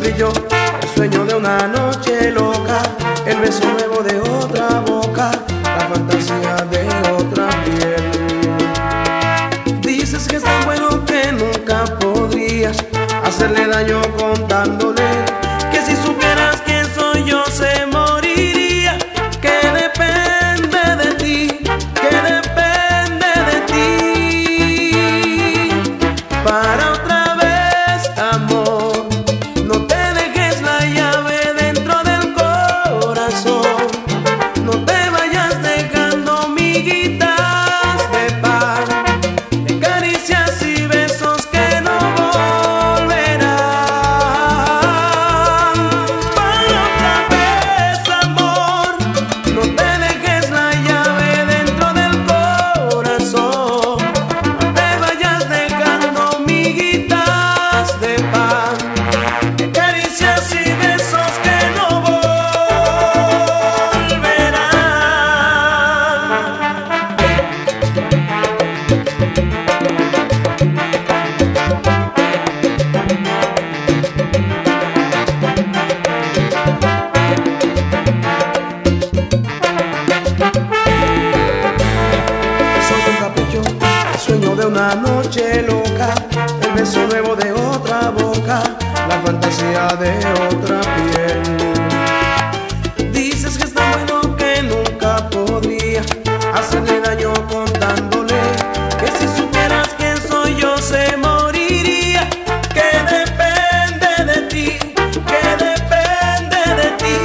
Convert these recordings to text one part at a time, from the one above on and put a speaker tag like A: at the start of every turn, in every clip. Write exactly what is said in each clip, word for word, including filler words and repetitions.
A: capricho, el sueño de una noche loca, el beso nuevo de otra boca, la fantasía de otra piel. Dices que es tan bueno que nunca podrías hacerle daño contándole que si supieras quién soy yo se moriría, que depende de ti, que depende de ti. Para otra vez, amor, no te dejes la llave dentro del corazón, no te vayas dejando miguitas de pan, de caricias y besos que no volverán. Para otra vez, amor, no te dejes la llave dentro del corazón, no te vayas dejando miguitas de pan, de caricias y besos que no volverán. Soy un capricho, el sueño de una noche loca, el beso nuevo de otra boca, la fantasía de otra piel. Dices que es tan bueno que nunca podría hacerle daño contándole que si supieras quién soy yo se moriría, que depende de ti, que depende de ti.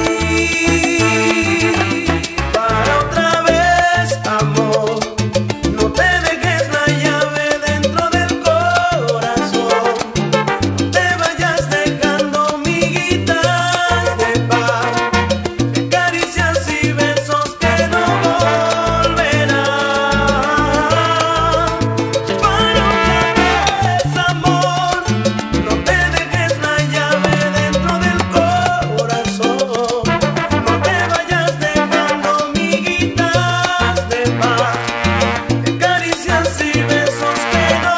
A: Para otra vez, amor, no te dejes la llave dentro del corazón, no te vayas dejando miguitas de pan, de caricias y besos que no volverán. Para otra vez, amor, no te dejes la llave dentro del corazón, no te vayas dejando miguitas de pan, de caricias y besos que no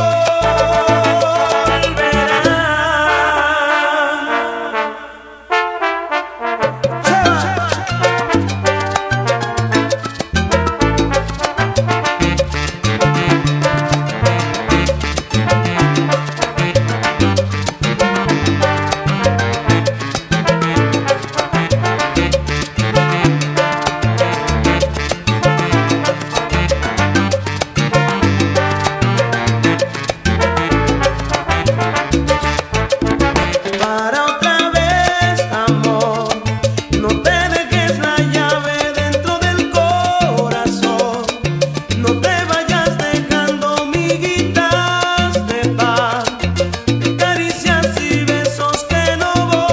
A: Para otra vez, amor, no te dejes la llave dentro del corazón, no te vayas dejando miguitas de pan, de caricias y besos que no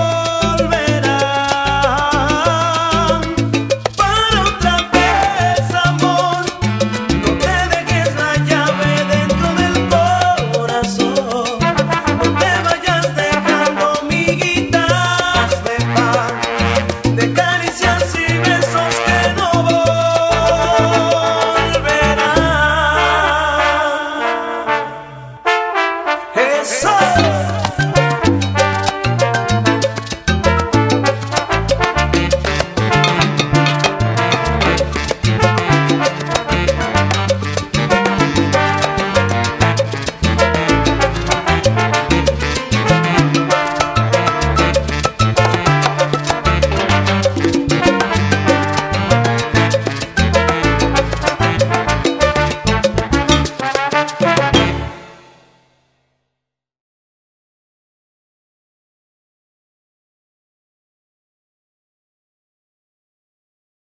A: volverán. Para otra vez, amor, no te dejes la llave dentro del corazón, no te vayas dejando miguitas de pan, de caricias y besos que no volverán. Eso.